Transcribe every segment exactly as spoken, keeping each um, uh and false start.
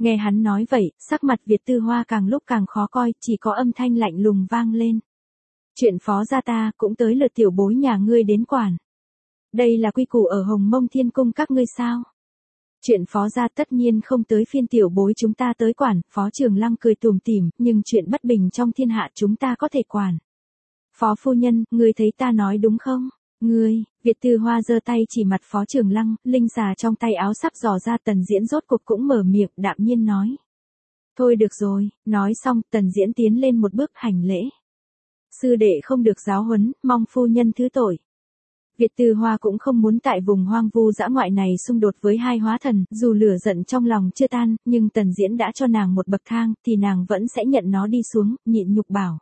Nghe hắn nói vậy, sắc mặt Việt Tư Hoa càng lúc càng khó coi, chỉ có âm thanh lạnh lùng vang lên. Chuyện Phó gia ta cũng tới lượt tiểu bối nhà ngươi đến quản. Đây là quy củ ở Hồng Mông Thiên Cung các ngươi sao? Chuyện Phó gia tất nhiên không tới phiên tiểu bối chúng ta tới quản, Phó Trường Lăng cười tủm tỉm, nhưng chuyện bất bình trong thiên hạ chúng ta có thể quản. Phó phu nhân, ngươi thấy ta nói đúng không? Ngươi, Việt Tư Hoa giơ tay chỉ mặt Phó Trường Lăng, linh xà trong tay áo sắp dò ra. Tần Diễn rốt cuộc cũng mở miệng đạm nhiên nói. Thôi được rồi, nói xong, Tần Diễn tiến lên một bước hành lễ. Sư đệ không được giáo huấn, mong phu nhân thứ tội. Việt Tư Hoa cũng không muốn tại vùng hoang vu dã ngoại này xung đột với hai hóa thần, dù lửa giận trong lòng chưa tan, nhưng Tần Diễn đã cho nàng một bậc thang, thì nàng vẫn sẽ nhận nó đi xuống, nhịn nhục bảo.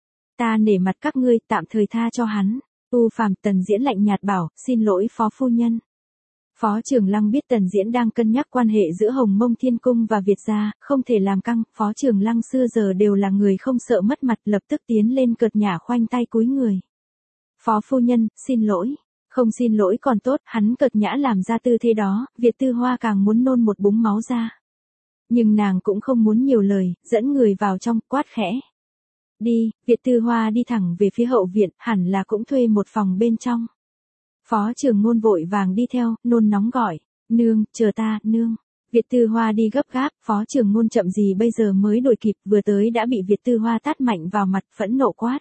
Ta nể mặt các ngươi, tạm thời tha cho hắn. U phàm. Tần Diễn lạnh nhạt bảo, xin lỗi Phó phu nhân. Phó Trường Lăng biết Tần Diễn đang cân nhắc quan hệ giữa Hồng Mông Thiên Cung và Việt gia, không thể làm căng, Phó Trường Lăng xưa giờ đều là người không sợ mất mặt, lập tức tiến lên cợt nhả khoanh tay cúi người. Phó phu nhân, xin lỗi. Không xin lỗi còn tốt, hắn cợt nhã làm ra tư thế đó, Việt Tư Hoa càng muốn nôn một búng máu ra. Nhưng nàng cũng không muốn nhiều lời, dẫn người vào trong, quát khẽ. Đi, Việt Tư Hoa đi thẳng về phía hậu viện, hẳn là cũng thuê một phòng bên trong. Phó Trường Ngôn vội vàng đi theo, nôn nóng gọi, nương, chờ ta, nương. Việt Tư Hoa đi gấp gáp, Phó Trường Ngôn chậm gì bây giờ mới đuổi kịp, vừa tới đã bị Việt Tư Hoa tát mạnh vào mặt, phẫn nộ quát.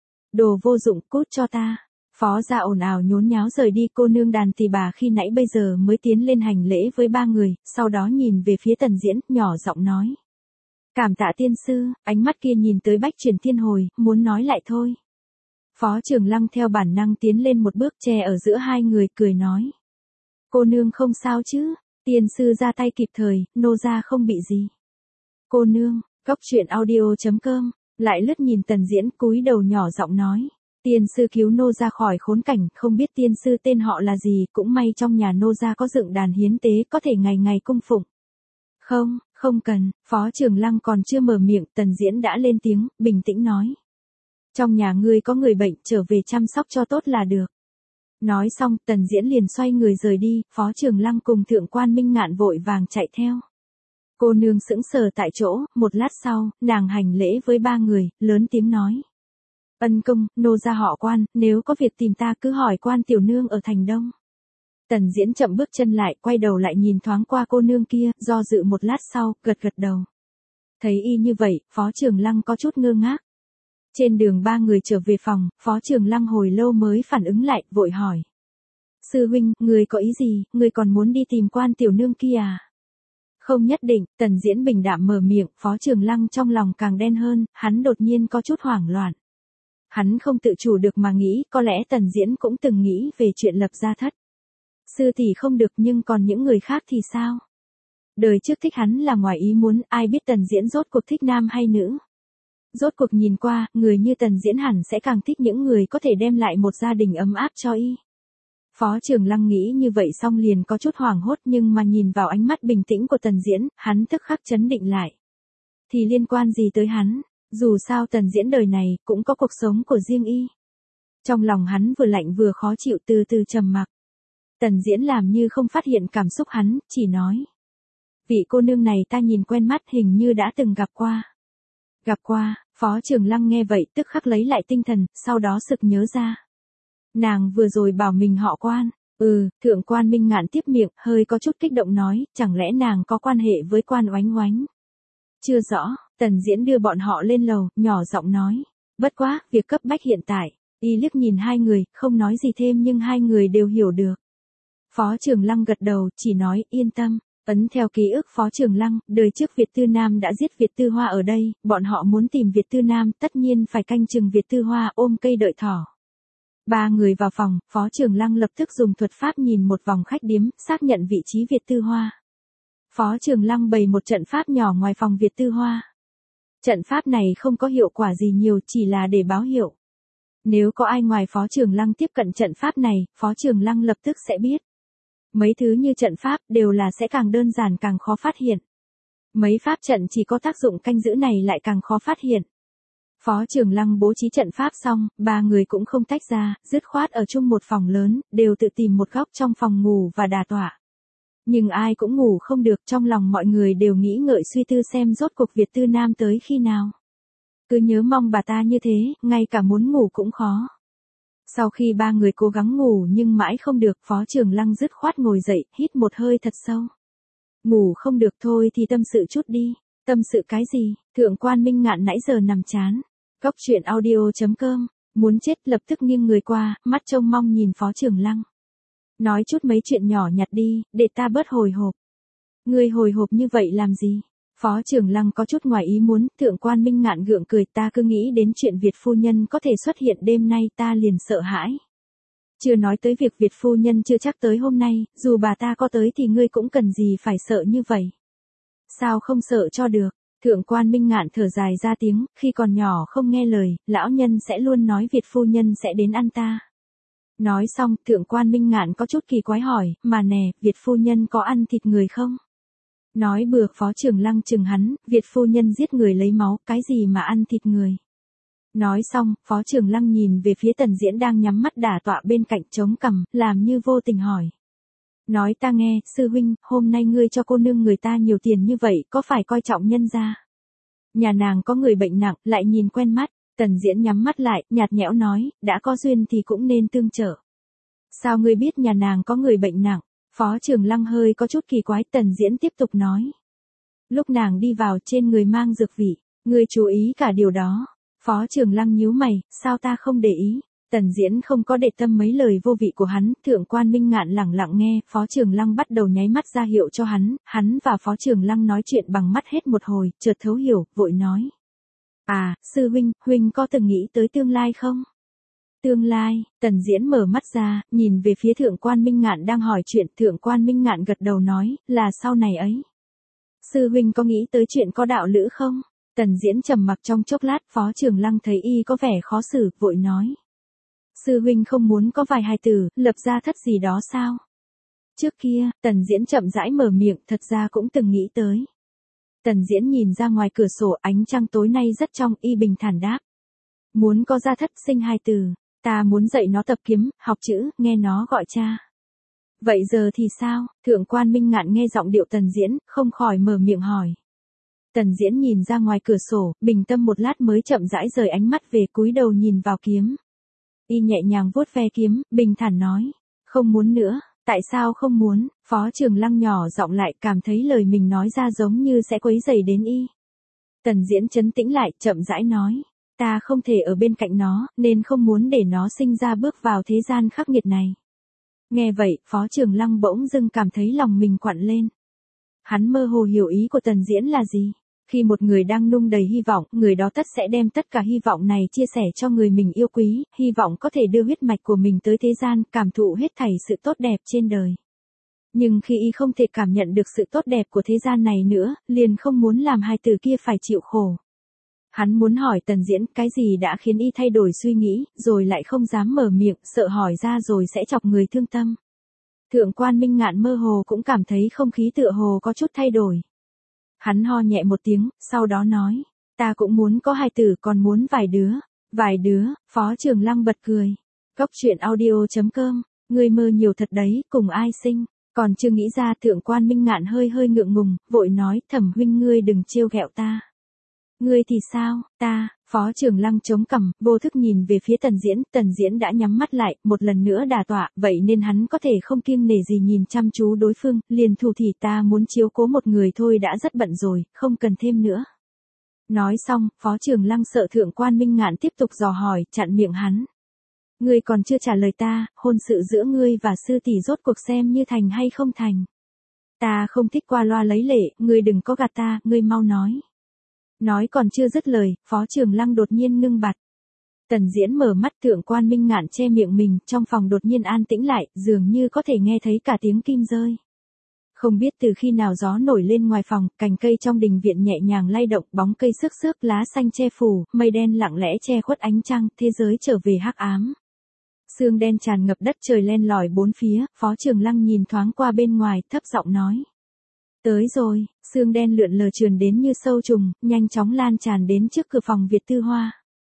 Đồ vô dụng, cút cho ta. Phó gia ồn ào nhốn nháo rời đi. Cô nương Đàn Tỳ Bà khi nãy bây giờ mới tiến lên hành lễ với ba người, sau đó nhìn về phía Tần Diễn, nhỏ giọng nói. Cảm tạ tiên sư, ánh mắt kia nhìn tới Bách Truyền Thiên Hồi, muốn nói lại thôi. Phó Trường Lăng theo bản năng tiến lên một bước che ở giữa hai người, cười nói. Cô nương không sao chứ, tiên sư ra tay kịp thời, nô gia không bị gì. Cô nương, Cốc Truyện Audio chấm com, lại lướt nhìn Tần Diễn cúi đầu nhỏ giọng nói. Tiên sư cứu nô gia khỏi khốn cảnh, không biết tiên sư tên họ là gì, cũng may trong nhà nô gia có dựng đàn hiến tế, có thể ngày ngày cung phụng. Không, không cần, Phó Trường Lăng còn chưa mở miệng, Tần Diễn đã lên tiếng, bình tĩnh nói. Trong nhà ngươi có người bệnh, trở về chăm sóc cho tốt là được. Nói xong, Tần Diễn liền xoay người rời đi, Phó Trường Lăng cùng Thượng quan Minh Ngạn vội vàng chạy theo. Cô nương sững sờ tại chỗ, một lát sau, nàng hành lễ với ba người, lớn tiếng nói. Ân công, nô gia họ Quan, nếu có việc tìm ta cứ hỏi Quan tiểu nương ở thành Đông. Tần Diễn chậm bước chân lại, quay đầu lại nhìn thoáng qua cô nương kia, do dự một lát sau, gật gật đầu. Thấy y như vậy, Phó Trường Lăng có chút ngơ ngác. Trên đường ba người trở về phòng, Phó Trường Lăng hồi lâu mới phản ứng lại, vội hỏi. Sư huynh, người có ý gì, người còn muốn đi tìm Quan tiểu nương kia à? Không nhất định, Tần Diễn bình đạm mở miệng, Phó Trường Lăng trong lòng càng đen hơn, hắn đột nhiên có chút hoảng loạn. Hắn không tự chủ được mà nghĩ, có lẽ Tần Diễn cũng từng nghĩ về chuyện lập gia thất. Sư thì không được nhưng còn những người khác thì sao? Đời trước thích hắn là ngoài ý muốn, ai biết Tần Diễn rốt cuộc thích nam hay nữ? Rốt cuộc nhìn qua, người như Tần Diễn hẳn sẽ càng thích những người có thể đem lại một gia đình ấm áp cho y. Phó Trường Lăng nghĩ như vậy xong liền có chút hoảng hốt, nhưng mà nhìn vào ánh mắt bình tĩnh của Tần Diễn, hắn tức khắc chấn định lại. Thì liên quan gì tới hắn? Dù sao Tần Diễn đời này cũng có cuộc sống của riêng y. Trong lòng hắn vừa lạnh vừa khó chịu, từ từ trầm mặc. Tần Diễn làm như không phát hiện cảm xúc hắn, chỉ nói. Vị cô nương này ta nhìn quen mắt, hình như đã từng gặp qua. Gặp qua, Phó Trường Lăng nghe vậy tức khắc lấy lại tinh thần, sau đó sực nhớ ra. Nàng vừa rồi bảo mình họ Quan. Ừ, Thượng quan Minh Ngạn tiếp miệng, hơi có chút kích động nói, chẳng lẽ nàng có quan hệ với Quan Oánh Oánh? Chưa rõ. Tần Diễn đưa bọn họ lên lầu, nhỏ giọng nói. Bất quá, việc cấp bách hiện tại. Y liếc nhìn hai người, không nói gì thêm nhưng hai người đều hiểu được. Phó Trường Lăng gật đầu, chỉ nói, yên tâm. Ấn theo ký ức Phó Trường Lăng, đời trước Việt Tư Nam đã giết Việt Tư Hoa ở đây, bọn họ muốn tìm Việt Tư Nam, tất nhiên phải canh chừng Việt Tư Hoa, ôm cây đợi thỏ. Ba người vào phòng, Phó Trường Lăng lập tức dùng thuật pháp nhìn một vòng khách điếm, xác nhận vị trí Việt Tư Hoa. Phó Trường Lăng bày một trận pháp nhỏ ngoài phòng Việt Tư Hoa. Trận pháp này không có hiệu quả gì nhiều, chỉ là để báo hiệu. Nếu có ai ngoài Phó Trường Lăng tiếp cận trận pháp này, Phó Trường Lăng lập tức sẽ biết. Mấy thứ như trận pháp đều là sẽ càng đơn giản càng khó phát hiện. Mấy pháp trận chỉ có tác dụng canh giữ này lại càng khó phát hiện. Phó Trường Lăng bố trí trận pháp xong, ba người cũng không tách ra, dứt khoát ở chung một phòng lớn, đều tự tìm một góc trong phòng ngủ và đả tọa. Nhưng ai cũng ngủ không được, trong lòng mọi người đều nghĩ ngợi suy tư xem rốt cuộc Việt Tư Nam tới khi nào. Cứ nhớ mong bà ta như thế, ngay cả muốn ngủ cũng khó. Sau khi ba người cố gắng ngủ nhưng mãi không được, Phó Trường Lăng dứt khoát ngồi dậy, hít một hơi thật sâu. Ngủ không được thôi thì tâm sự chút đi. Tâm sự cái gì? Thượng quan Minh Ngạn nãy giờ nằm chán. Góc truyện audio chấm com, muốn chết lập tức nghiêng người qua, mắt trông mong nhìn Phó Trường Lăng. Nói chút mấy chuyện nhỏ nhặt đi, để ta bớt hồi hộp. Ngươi hồi hộp như vậy làm gì? Phó Trường Lăng có chút ngoài ý muốn, Thượng quan Minh Ngạn gượng cười, ta cứ nghĩ đến chuyện Việt phu nhân có thể xuất hiện đêm nay ta liền sợ hãi. Chưa nói tới việc Việt phu nhân chưa chắc tới hôm nay, dù bà ta có tới thì ngươi cũng cần gì phải sợ như vậy. Sao không sợ cho được? Thượng quan Minh Ngạn thở dài ra tiếng, khi còn nhỏ không nghe lời, lão nhân sẽ luôn nói Việt phu nhân sẽ đến ăn ta. Nói xong, Thượng quan Minh Ngạn có chút kỳ quái hỏi, mà nè, Việt phu nhân có ăn thịt người không? Nói bừa, Phó Trường Lăng chừng hắn, Việt phu nhân giết người lấy máu, cái gì mà ăn thịt người? Nói xong, Phó Trường Lăng nhìn về phía Tần Diễn đang nhắm mắt đả tọa bên cạnh chống cằm, làm như vô tình hỏi. Nói ta nghe, sư huynh, hôm nay ngươi cho cô nương người ta nhiều tiền như vậy, có phải coi trọng nhân gia? Nhà nàng có người bệnh nặng, lại nhìn quen mắt. Tần Diễn nhắm mắt lại, nhạt nhẽo nói, đã có duyên thì cũng nên tương trợ. Sao ngươi biết nhà nàng có người bệnh nặng? Phó Trường Lăng hơi có chút kỳ quái, Tần Diễn tiếp tục nói. Lúc nàng đi vào trên người mang dược vị, ngươi chú ý cả điều đó. Phó Trường Lăng nhíu mày, sao ta không để ý? Tần Diễn không có để tâm mấy lời vô vị của hắn, Thượng quan Minh Ngạn lẳng lặng nghe, Phó Trường Lăng bắt đầu nháy mắt ra hiệu cho hắn, hắn và Phó Trường Lăng nói chuyện bằng mắt hết một hồi, chợt thấu hiểu, vội nói. À, sư huynh, huynh có từng nghĩ tới tương lai không? Tương lai, Tần Diễn mở mắt ra, nhìn về phía Thượng quan Minh Ngạn đang hỏi chuyện, Thượng quan Minh Ngạn gật đầu nói, là sau này ấy. Sư huynh có nghĩ tới chuyện có đạo lữ không? Tần Diễn trầm mặc trong chốc lát, Phó Trường Lăng thấy y có vẻ khó xử, vội nói. Sư huynh không muốn có vài hài tử, lập ra thất gì đó sao? Trước kia, Tần Diễn chậm rãi mở miệng, thật ra cũng từng nghĩ tới. Tần Diễn nhìn ra ngoài cửa sổ, ánh trăng tối nay rất trong, y bình thản đáp. Muốn có gia thất sinh hài tử, ta muốn dạy nó tập kiếm, học chữ, nghe nó gọi cha. Vậy giờ thì sao? Thượng quan Minh Ngạn nghe giọng điệu Tần Diễn, không khỏi mở miệng hỏi. Tần Diễn nhìn ra ngoài cửa sổ, bình tâm một lát mới chậm rãi rời ánh mắt về, cúi đầu nhìn vào kiếm. Y nhẹ nhàng vuốt ve kiếm, bình thản nói. Không muốn nữa. Tại sao không muốn? Phó Trường Lăng nhỏ giọng lại, cảm thấy lời mình nói ra giống như sẽ quấy rầy đến y. Tần Diễn trấn tĩnh lại, chậm rãi nói. Ta không thể ở bên cạnh nó, nên không muốn để nó sinh ra bước vào thế gian khắc nghiệt này. Nghe vậy, Phó Trường Lăng bỗng dưng cảm thấy lòng mình quặn lên. Hắn mơ hồ hiểu ý của Tần Diễn là gì? Khi một người đang nung đầy hy vọng, người đó tất sẽ đem tất cả hy vọng này chia sẻ cho người mình yêu quý, hy vọng có thể đưa huyết mạch của mình tới thế gian, cảm thụ hết thảy sự tốt đẹp trên đời. Nhưng khi y không thể cảm nhận được sự tốt đẹp của thế gian này nữa, liền không muốn làm hai từ kia phải chịu khổ. Hắn muốn hỏi Tần Diễn cái gì đã khiến y thay đổi suy nghĩ, rồi lại không dám mở miệng, sợ hỏi ra rồi sẽ chọc người thương tâm. Thượng quan Minh Ngạn mơ hồ cũng cảm thấy không khí tựa hồ có chút thay đổi. Hắn ho nhẹ một tiếng, sau đó nói, ta cũng muốn có hai tử, còn muốn vài đứa. Vài đứa? Phó Trường Lăng bật cười. Góc truyện audio chấm com, ngươi mơ nhiều thật đấy, cùng ai sinh? Còn chưa nghĩ ra, Thượng quan Minh Ngạn hơi hơi ngượng ngùng, vội nói, Thẩm huynh ngươi đừng trêu ghẹo ta. Ngươi thì sao? Ta? Phó Trường Lăng chống cằm, vô thức nhìn về phía Tần Diễn, Tần Diễn đã nhắm mắt lại, một lần nữa đả tọa, vậy nên hắn có thể không kiêng nể gì nhìn chăm chú đối phương, liền thủ thỉ, ta muốn chiếu cố một người thôi đã rất bận rồi, không cần thêm nữa. Nói xong, Phó Trường Lăng sợ Thượng quan Minh Ngạn tiếp tục dò hỏi, chặn miệng hắn. Ngươi còn chưa trả lời ta, hôn sự giữa ngươi và sư tỷ rốt cuộc xem như thành hay không thành. Ta không thích qua loa lấy lệ, ngươi đừng có gạt ta, ngươi mau nói. Nói còn chưa dứt lời, Phó Trường Lăng đột nhiên ngưng bặt. Tần Diễn mở mắt, Thượng quan Minh Ngạn che miệng mình, trong phòng đột nhiên an tĩnh lại, dường như có thể nghe thấy cả tiếng kim rơi. Không biết từ khi nào gió nổi lên ngoài phòng, cành cây trong đình viện nhẹ nhàng lay động, bóng cây xước xước, lá xanh che phủ, mây đen lặng lẽ che khuất ánh trăng, thế giới trở về hắc ám. Sương đen tràn ngập đất trời len lỏi bốn phía, Phó Trường Lăng nhìn thoáng qua bên ngoài, thấp giọng nói. Tới rồi, sương đen lượn lờ trườn đến như sâu trùng, nhanh chóng lan tràn đến trước cửa phòng Việt Tư Hoa.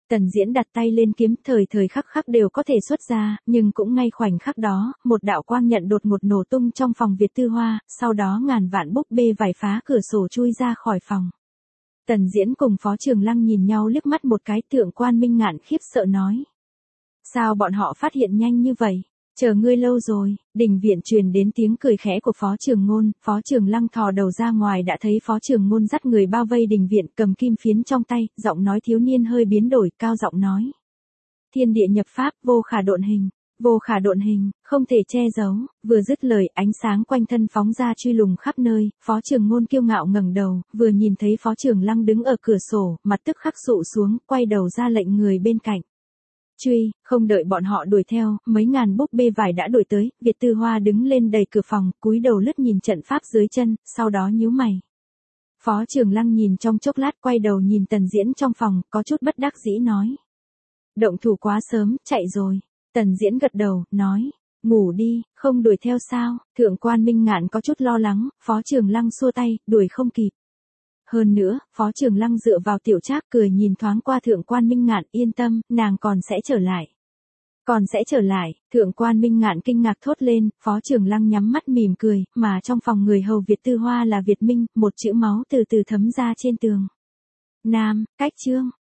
Tần Diễn đặt tay lên kiếm, thời thời khắc khắc đều có thể xuất ra, nhưng cũng ngay khoảnh khắc đó, một đạo quang nhận đột ngột nổ tung trong phòng Việt Tư Hoa, sau đó ngàn vạn búp bê vải phá cửa sổ chui ra khỏi phòng. Tần Diễn cùng Phó Trường Lăng nhìn nhau liếc mắt một cái, Thượng quan Minh Ngạn khiếp sợ nói. Sao bọn họ phát hiện nhanh như vậy? Chờ ngươi lâu rồi. Đình viện truyền đến tiếng cười khẽ của Phó Trường Ngôn, Phó Trường Lăng thò đầu ra ngoài đã thấy Phó Trường Ngôn dắt người bao vây đình viện, cầm kim phiến trong tay, giọng nói thiếu niên hơi biến đổi, cao giọng nói. Thiên địa nhập pháp, vô khả độn hình. Vô khả độn hình, không thể che giấu. Vừa dứt lời, ánh sáng quanh thân phóng ra truy lùng khắp nơi. Phó Trường Ngôn kiêu ngạo ngẩng đầu, vừa nhìn thấy Phó Trường Lăng đứng ở cửa sổ, mặt tức khắc sụ xuống, quay đầu ra lệnh người bên cạnh. Truy, không đợi bọn họ đuổi theo, mấy ngàn búp bê vải đã đuổi tới. Việt Tư Hoa đứng lên đầy cửa phòng, cúi đầu lướt nhìn trận pháp dưới chân, sau đó nhíu mày. Phó Trường Lăng nhìn trong chốc lát, quay đầu nhìn Tần Diễn trong phòng, có chút bất đắc dĩ nói. Động thủ quá sớm, chạy rồi. Tần Diễn gật đầu, nói. Ngủ đi, không đuổi theo sao? Thượng quan Minh Ngạn có chút lo lắng, Phó Trường Lăng xua tay, đuổi không kịp. Hơn nữa, Phó Trường Lăng dựa vào Tiểu Trác cười nhìn thoáng qua Thượng quan Minh Ngạn, yên tâm, nàng còn sẽ trở lại. Còn sẽ trở lại, Thượng quan Minh Ngạn kinh ngạc thốt lên, Phó Trường Lăng nhắm mắt mỉm cười, mà trong phòng người hầu Việt Tư Hoa là Việt Minh, một chữ máu từ từ thấm ra trên tường. Nam, cách chương.